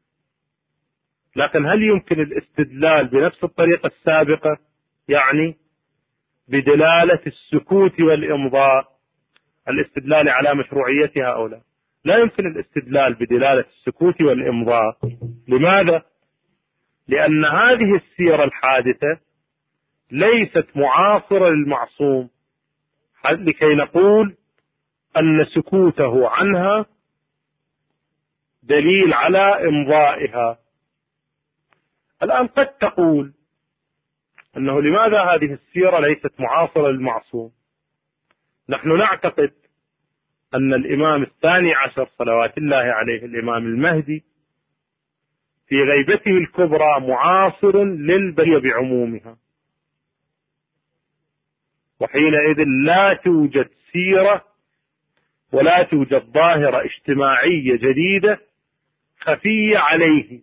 لكن هل يمكن الاستدلال بنفس الطريقة السابقة، يعني بدلالة السكوت والإمضاء، الاستدلال على مشروعيتها أو لا؟ لا يمكن الاستدلال بدلالة السكوت والإمضاء. لماذا؟ لأن هذه السيرة الحادثة ليست معاصرة للمعصوم لكي نقول أن سكوته عنها دليل على إمضائها. الآن قد تقول أنه لماذا هذه السيرة ليست معاصرة للمعصوم؟ نحن نعتقد أن الإمام الثاني عشر صلوات الله عليه، الإمام المهدي، في غيبته الكبرى معاصر للبرية بعمومها، وحينئذ لا توجد سيرة ولا توجد ظاهرة اجتماعية جديدة خفية عليه،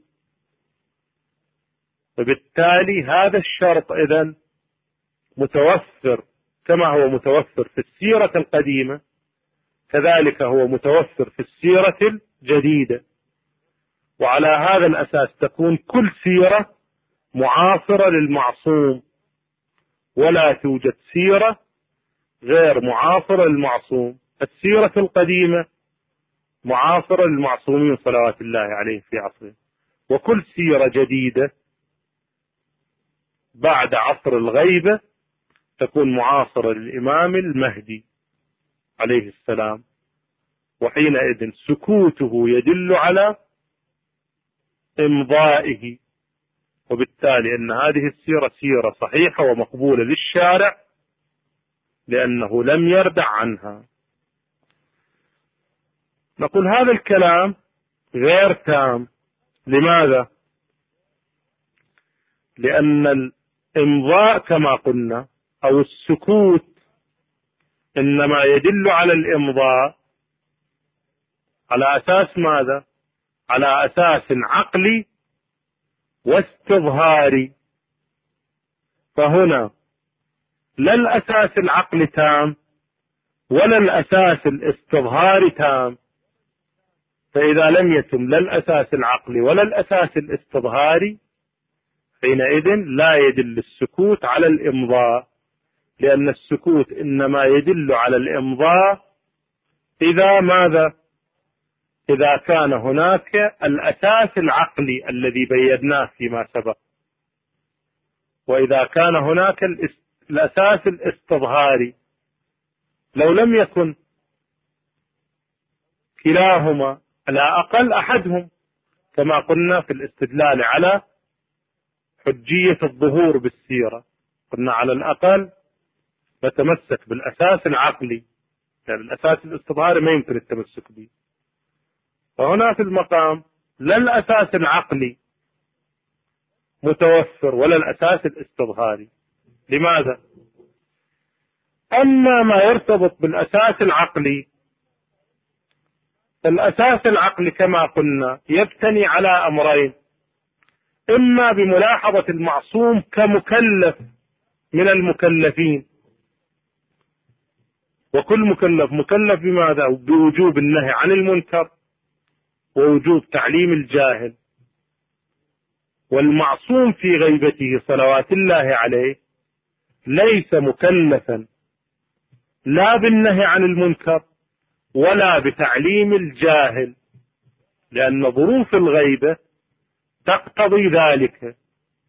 وبالتالي هذا الشرط إذن متوفر كما هو متوفر في السيرة القديمة، كذلك هو متوفر في السيرة الجديدة. وعلى هذا الأساس تكون كل سيرة معاصرة للمعصوم، ولا توجد سيرة غير معاصرة للمعصوم. السيرة القديمة معاصرة للمعصومين صلوات الله عليه في عصره، وكل سيرة جديدة بعد عصر الغيبة تكون معاصرة للإمام المهدي عليه السلام، وحينئذ سكوته يدل على إمضائه، وبالتالي أن هذه السيرة سيرة صحيحة ومقبولة للشارع لأنه لم يردع عنها. نقول هذا الكلام غير تام. لماذا؟ لأن الإمضاء كما قلنا أو السكوت إنما يدل على الإمضاء على أساس ماذا؟ على أساس عقلي واستظهاري. فهنا لا الأساس العقلي تام ولا الأساس الاستظهاري تام، فإذا لم يتم لا الأساس العقلي ولا الأساس الاستظهاري حينئذ لا يدل السكوت على الإمضاء، لأن السكوت إنما يدل على الإمضاء إذا ماذا؟ إذا كان هناك الأساس العقلي الذي بيناه فيما سبق، وإذا كان هناك الأساس الاستظهاري. لو لم يكن كلاهما على أقل أحدهم، كما قلنا في الاستدلال على حجية الظهور بالسيرة، قلنا على الأقل نتمسك بالأساس العقلي، يعني الأساس الاستظهاري ما يمكن التمسك به. فهنا في المقام لا الأساس العقلي متوفر ولا الأساس الاستظهاري. لماذا؟ أما ما يرتبط بالأساس العقلي، الأساس العقلي كما قلنا يبتني على أمرين: إما بملاحظة المعصوم كمكلف من المكلفين، وكل مكلف مكلف بماذا؟ بوجوب النهي عن المنكر ووجوب تعليم الجاهل. والمعصوم في غيبته صلوات الله عليه ليس مكلفا لا بالنهي عن المنكر ولا بتعليم الجاهل، لأن ظروف الغيبة تقتضي ذلك.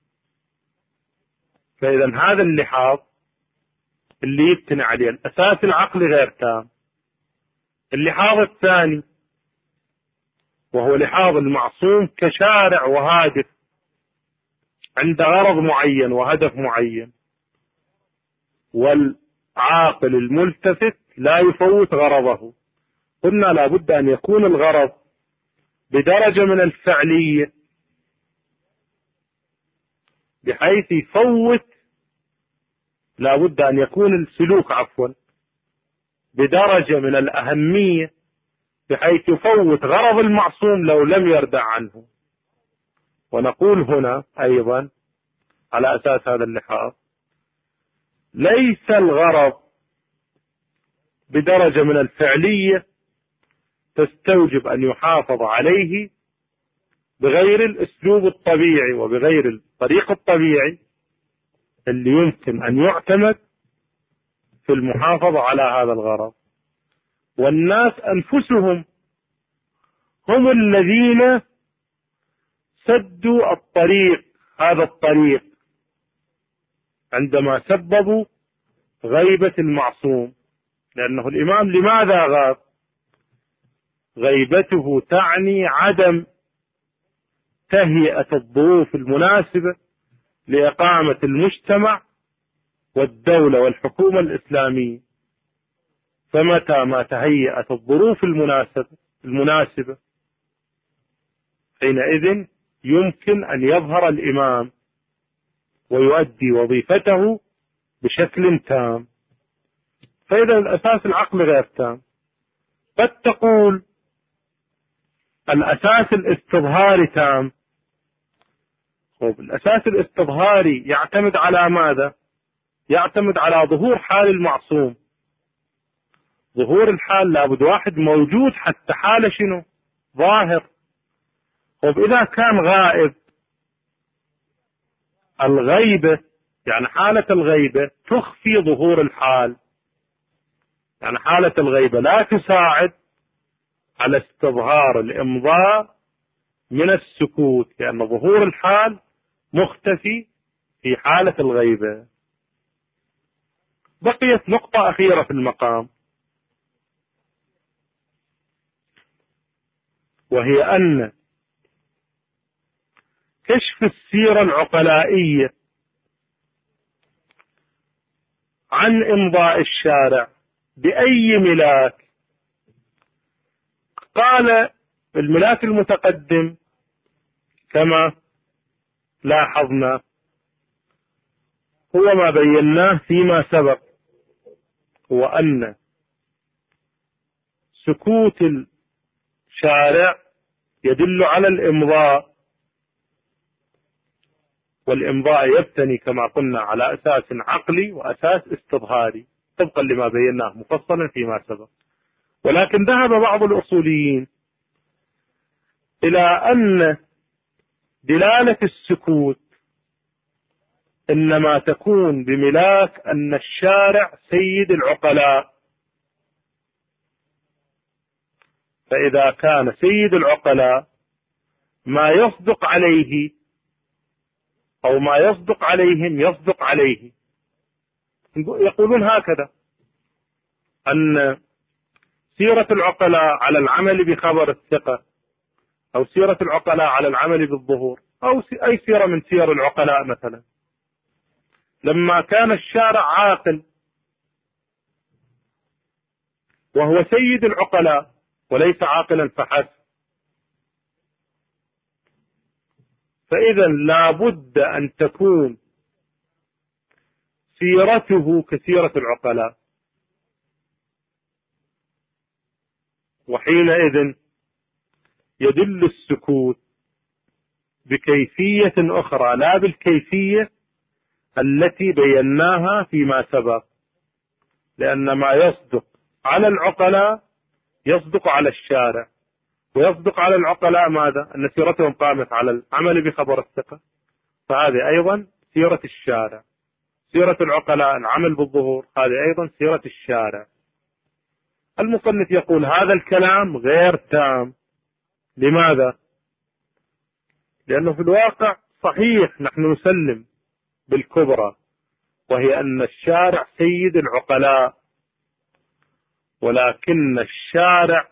فإذا هذا اللحاظ اللي يبتني عليه الأساس العقلي غير تام. اللحاظ الثاني وهو لحاظ المعصوم كشارع وهادف عند غرض معين وهدف معين، والعاقل الملتفت لا يفوت غرضه. قلنا لا بد أن يكون الغرض بدرجة من الفعلية بحيث يفوت، لا بد أن يكون السلوك عفوا بدرجة من الأهمية بحيث يفوت غرض المعصوم لو لم يردع عنه. ونقول هنا أيضا على أساس هذا اللحاظ ليس الغرض بدرجة من الفعلية تستوجب أن يحافظ عليه بغير الأسلوب الطبيعي وبغير الطريق الطبيعي اللي يمكن أن يعتمد في المحافظة على هذا الغرض. والناس أنفسهم هم الذين سدوا الطريق، هذا الطريق، عندما سببوا غيبة المعصوم. لأنه الإمام لماذا غاب؟ غيبته تعني عدم تهيئة الظروف المناسبة لإقامة المجتمع والدولة والحكومة الإسلامية. فمتى ما تهيأت الظروف المناسبة المناسبة حينئذ يمكن أن يظهر الإمام ويؤدي وظيفته بشكل تام. فإذا الأساس العقلي غير تام. قد تقول الأساس الاستظهاري تام. الأساس الاستظهاري يعتمد على ماذا؟ يعتمد على ظهور حال المعصوم. ظهور الحال لابد واحد موجود حتى حاله شنو؟ ظاهر. طيب إذا كان غائب، الغيبة يعني حالة الغيبة تخفي ظهور الحال، يعني حالة الغيبة لا تساعد على استظهار الإمضاء من السكوت، لأن ظهور الحال مختفي في حالة الغيبة. بقيت نقطة أخيرة في المقام، وهي أن كشف السيرة العقلائية عن إمضاء الشارع بأي ملاك. قال الملاك المتقدم كما لاحظنا هو ما بيناه فيما سبق، هو أن سكوت الشارع يدل على الإمضاء، والإمضاء يبتني كما قلنا على أساس عقلي وأساس استظهاري طبقا لما بيناه مفصلا فيما سبق. ولكن ذهب بعض الأصوليين إلى أن دلالة السكوت إنما تكون بملاك أن الشارع سيد العقلاء. فإذا كان سيد العقلاء ما يصدق عليه أو ما يصدق عليهم يصدق عليه. يقولون هكذا أن سيرة العقلاء على العمل بخبر الثقة، أو سيرة العقلاء على العمل بالظهور، أو أي سيرة من سير العقلاء مثلا، لما كان الشارع عاقل وهو سيد العقلاء وليس عاقلا فحسب، فإذا لا بد أن تكون سيرته كسيرة العقلاء. وحينئذ يدل السكوت بكيفية أخرى لا بالكيفية التي بيناها فيما سبق، لأن ما يصدق على العقلاء يصدق على الشارع، ويصدق على العقلاء ماذا؟ أن سيرتهم قامت على العمل بخبر الثقة، فهذه أيضا سيرة الشارع. سيرة العقلاء العمل بالظهور، هذه أيضا سيرة الشارع. المصنف يقول هذا الكلام غير تام. لماذا؟ لأنه في الواقع صحيح نحن نسلم بالكبرى، وهي أن الشارع سيد العقلاء، ولكن الشارع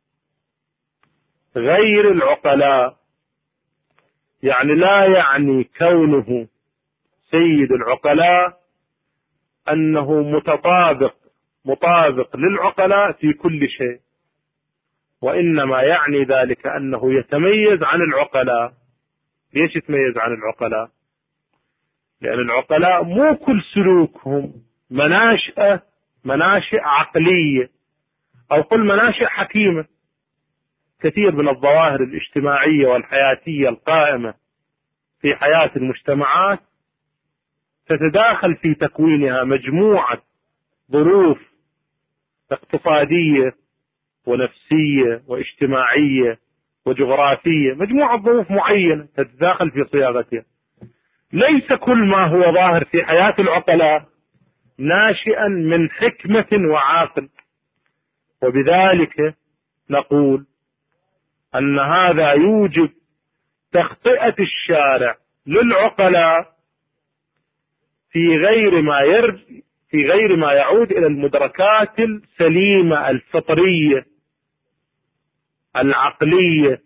غير العقلاء. يعني لا يعني كونه سيد العقلاء أنه متطابق مطابق للعقلاء في كل شيء، وإنما يعني ذلك أنه يتميز عن العقلاء. ليش يتميز عن العقلاء؟ لأن العقلاء مو كل سلوكهم مناشئة مناشئ عقلية، أو قل مناشئ حكيمة. كثير من الظواهر الاجتماعية والحياتية القائمة في حياة المجتمعات تتداخل في تكوينها مجموعة ظروف اقتصادية ونفسية واجتماعية وجغرافية، مجموعة ظروف معينة تتداخل في صياغتها. ليس كل ما هو ظاهر في حياة العقلاء ناشئا من حكمة وعاقل، وبذلك نقول أن هذا يوجب تخطئة الشارع للعقلاء في غير ما يرج في غير ما يعود إلى المدركات السليمة الفطرية العقلية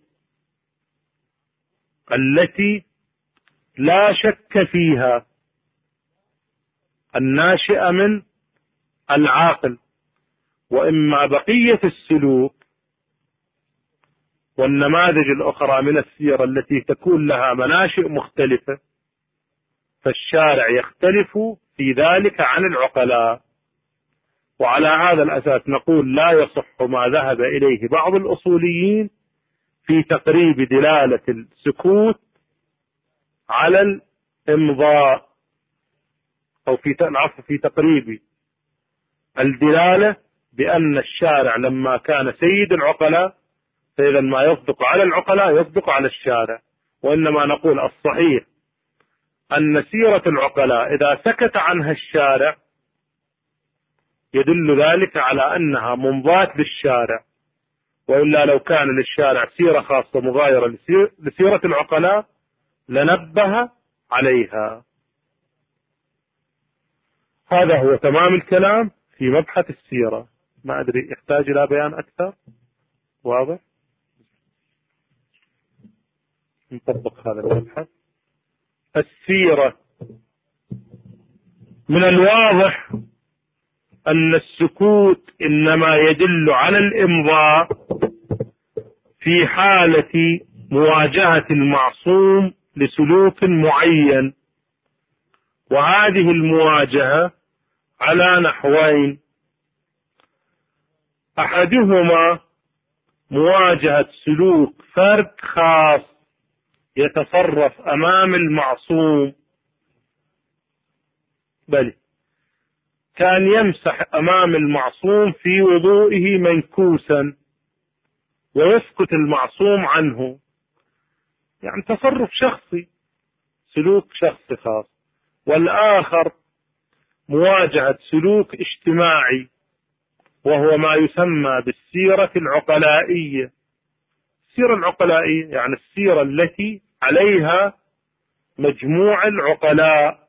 التي لا شك فيها الناشئة من العاقل. وإما بقية السلوك والنماذج الأخرى من السيرة التي تكون لها مناشئ مختلفة، فالشارع يختلف في ذلك عن العقلاء. وعلى هذا الأساس نقول لا يصح ما ذهب إليه بعض الأصوليين في تقريب دلالة السكوت على الإمضاء، أو في العفو في تقريب الدلالة بأن الشارع لما كان سيد العقلاء فإذا ما يصدق على العقلاء يصدق على الشارع. وإنما نقول الصحيح أن سيرة العقلاء إذا سكت عنها الشارع يدل ذلك على أنها منضاة للشارع، وإلا لو كان للشارع سيرة خاصة مغايرة لسيرة العقلاء لنبه عليها. هذا هو تمام الكلام في مبحث السيرة. ما أدري يحتاج إلى بيان أكثر؟ واضح؟ نطبق هذا المبحث. السيرة من الواضح أن السكوت إنما يدل على الإمضاء في حالة مواجهة المعصوم لسلوك معين، وهذه المواجهة على نحوين: أحدهما مواجهة سلوك فرد خاص يتصرف أمام المعصوم، بل كان يمسح أمام المعصوم في وضوئه منكوسا ويسكت المعصوم عنه، يعني تصرف شخصي، سلوك شخصي خاص. والآخر مواجهة سلوك اجتماعي، وهو ما يسمى بالسيرة العقلائية. السيرة العقلائية يعني السيرة التي عليها مجموع العقلاء،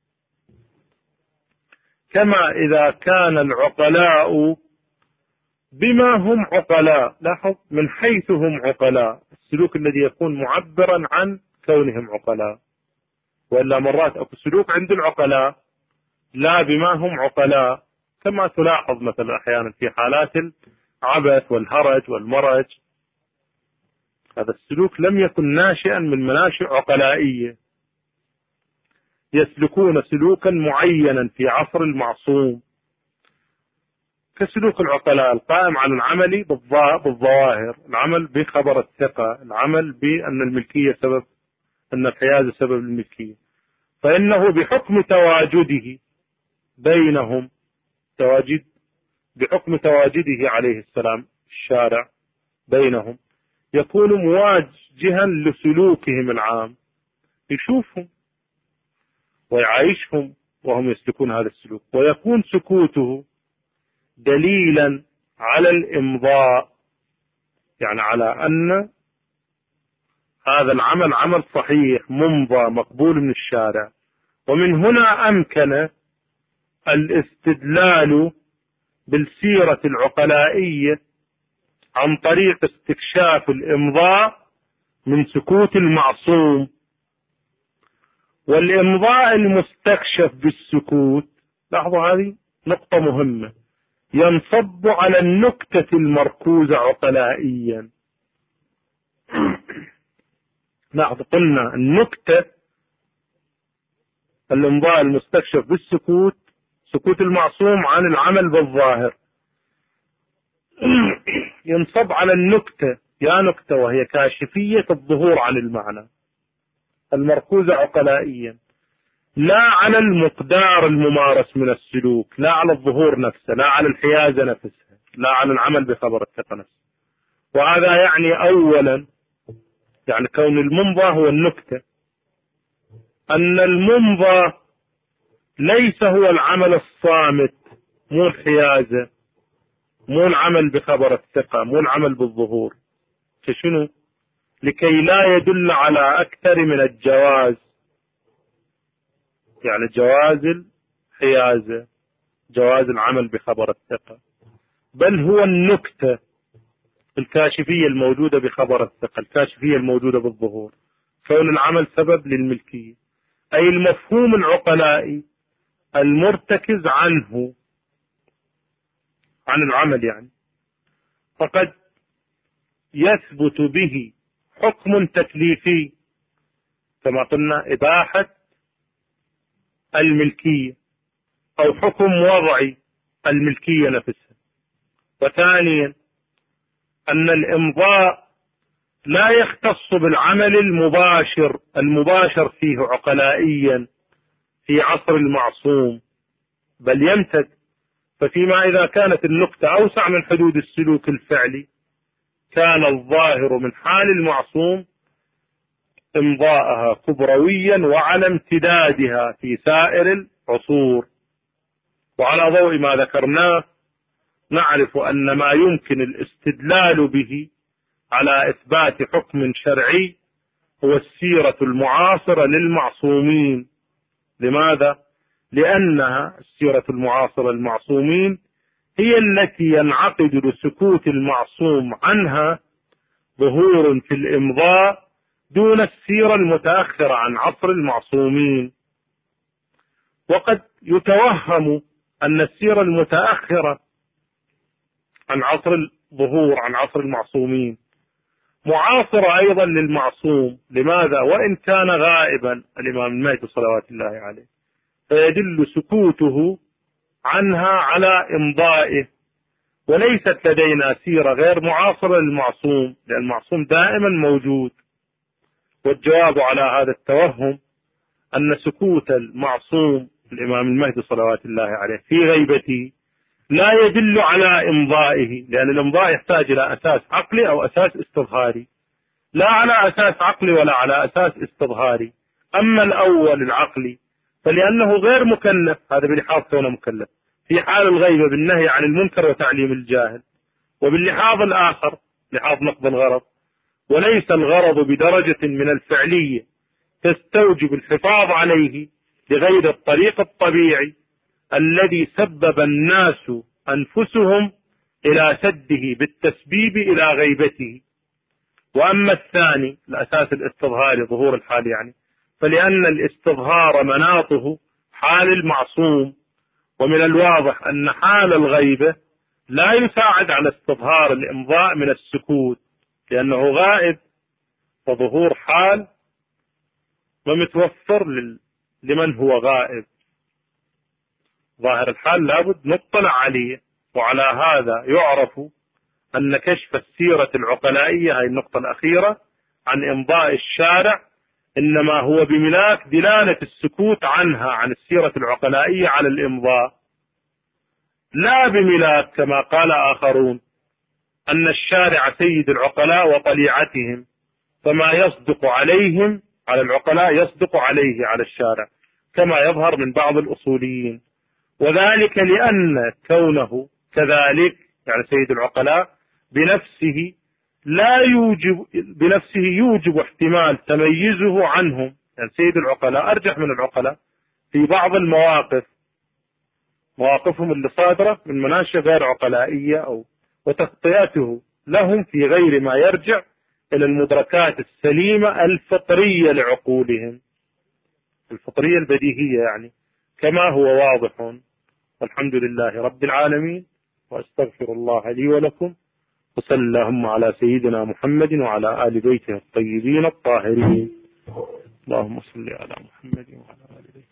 كما إذا كان العقلاء بما هم عقلاء، لاحظ من حيث هم عقلاء، السلوك الذي يكون معبرا عن كونهم عقلاء. وإلا مرات أكو سلوك عند العقلاء لا بما هم عقلاء، كما تلاحظ مثلا أحيانا في حالات العبث والهرج والمرج، هذا السلوك لم يكن ناشئا من مناشئ عقلائية، يسلكون سلوكا معينا في عصر المعصوم، كسلوك العقلاء القائم على العمل بالظواهر، العمل بخبر الثقة، العمل بأن الملكية سبب، أن الحيازة سبب الملكية، فإنه بحكم تواجده بينهم، تواجد بحكم تواجده عليه السلام الشارع بينهم، يكون مواجها لسلوكهم العام، يشوفهم ويعيشهم وهم يسلكون هذا السلوك، ويكون سكوته دليلا على الإمضاء، يعني على أن هذا العمل عمل صحيح ممضى مقبول من الشارع. ومن هنا أمكن الاستدلال بالسيرة العقلائية عن طريق استكشاف الإمضاء من سكوت المعصوم. والإمضاء المستكشف بالسكوت، لاحظوا هذه نقطة مهمة، ينصب على النكتة المركوزة عقلائيا. لاحظوا قلنا النكتة، الإمضاء المستكشف بالسكوت، سكوت المعصوم عن العمل بالظاهر، ينصب على النكتة، يا نكتة وهي كاشفية الظهور عن المعنى المركوزة عقلائيا، لا على المقدار الممارس من السلوك، لا على الظهور نفسه، لا على الحيازة نفسها، لا على العمل بخبر الثقة نفسه. وهذا يعني أولا، يعني كون الممضى هو النكتة، أن الممضى ليس هو العمل الصامت، مو الحيازة، مو العمل بخبر الثقة، مو العمل بالظهور. فشنو؟ لكي لا يدل على أكثر من الجواز، يعني جواز الحيازة، جواز العمل بخبر الثقة، بل هو النكتة الكاشفية الموجودة بخبر الثقة، الكاشفية الموجودة بالظهور، كون العمل سبب للملكية، أي المفهوم العقلائي المرتكز عنه، عن العمل يعني، فقد يثبت به حكم تكليفي كما قلنا إباحة الملكية، أو حكم وضعي الملكية نفسها. وثانيا أن الإمضاء لا يختص بالعمل المباشر المباشر فيه عقلائيا في عصر المعصوم، بل يمتد. ففيما إذا كانت النكتة أوسع من حدود السلوك الفعلي، كان الظاهر من حال المعصوم إمضاءها كبرويا وعلى امتدادها في سائر العصور. وعلى ضوء ما ذكرناه نعرف أن ما يمكن الاستدلال به على إثبات حكم شرعي هو السيرة المعاصرة للمعصومين. لماذا؟ لأنها السيرة المعاصرة للمعصومين هي التي ينعقد لسكوت المعصوم عنها ظهور في الإمضاء دون السيرة المتأخرة عن عصر المعصومين. وقد يتوهم أن السيرة المتأخرة عن عصر الظهور عن عصر المعصومين معاصرة أيضا للمعصوم. لماذا؟ وإن كان غائبا الإمام المهدي صلوات الله عليه، فيدل سكوته عنها على إمضائه، وليست لدينا سيرة غير معاصرة للمعصوم، لأن المعصوم دائما موجود. والجواب على هذا التوهم أن سكوت المعصوم الإمام المهدي صلوات الله عليه في غيبته لا يدل على إمضائه، لأن الإمضاء يحتاج إلى أساس عقلي أو أساس استظهاري، لا على أساس عقلي ولا على أساس استظهاري. أما الأول العقلي فلأنه غير مكلف، هذا بلحاظ كونه مكلف في حال الغيبة بالنهي عن المنكر وتعليم الجاهل، وباللحاظ الآخر لحاظ نقض الغرض، وليس الغرض بدرجة من الفعلية تستوجب الحفاظ عليه بغير الطريق الطبيعي الذي سبب الناس أنفسهم إلى سده بالتسبيب إلى غيبته. وأما الثاني الأساس الاستظهاري ظهور الحال يعني، فلأن الاستظهار مناطه حال المعصوم، ومن الواضح أن حال الغيبة لا يساعد على استظهار الإمضاء من السكوت لأنه غائب، فظهور حال ومتوفر لمن هو غائب. ظاهر الحال لابد نطلع عليه وعلى هذا يعرف أن كشف السيرة العقلائية، هذه النقطة الأخيرة، عن إمضاء الشارع إنما هو بملاك دلالة السكوت عنها، عن السيرة العقلائية على الإمضاء، لا بملاك كما قال آخرون أن الشارع سيد العقلاء وطليعتهم، فما يصدق عليهم على العقلاء يصدق عليه على الشارع، كما يظهر من بعض الأصوليين. وذلك لأن كونه كذلك، يعني سيد العقلاء بنفسه لا يوجب بنفسه يوجب احتمال تميزه عنهم، يعني سيد العقلاء أرجح من العقلاء في بعض المواقف، مواقفهم اللي صادرة من مناشئ غير عقلائية، أو وتغطيته لهم في غير ما يرجع إلى المدركات السليمة الفطرية لعقولهم، الفطرية البديهية يعني، كما هو واضح. والحمد لله رب العالمين، وأستغفر الله لي ولكم، وصلى اللهم على سيدنا محمد وعلى آل بيته الطيبين الطاهرين. اللهم صل على محمد وعلى آل بيته.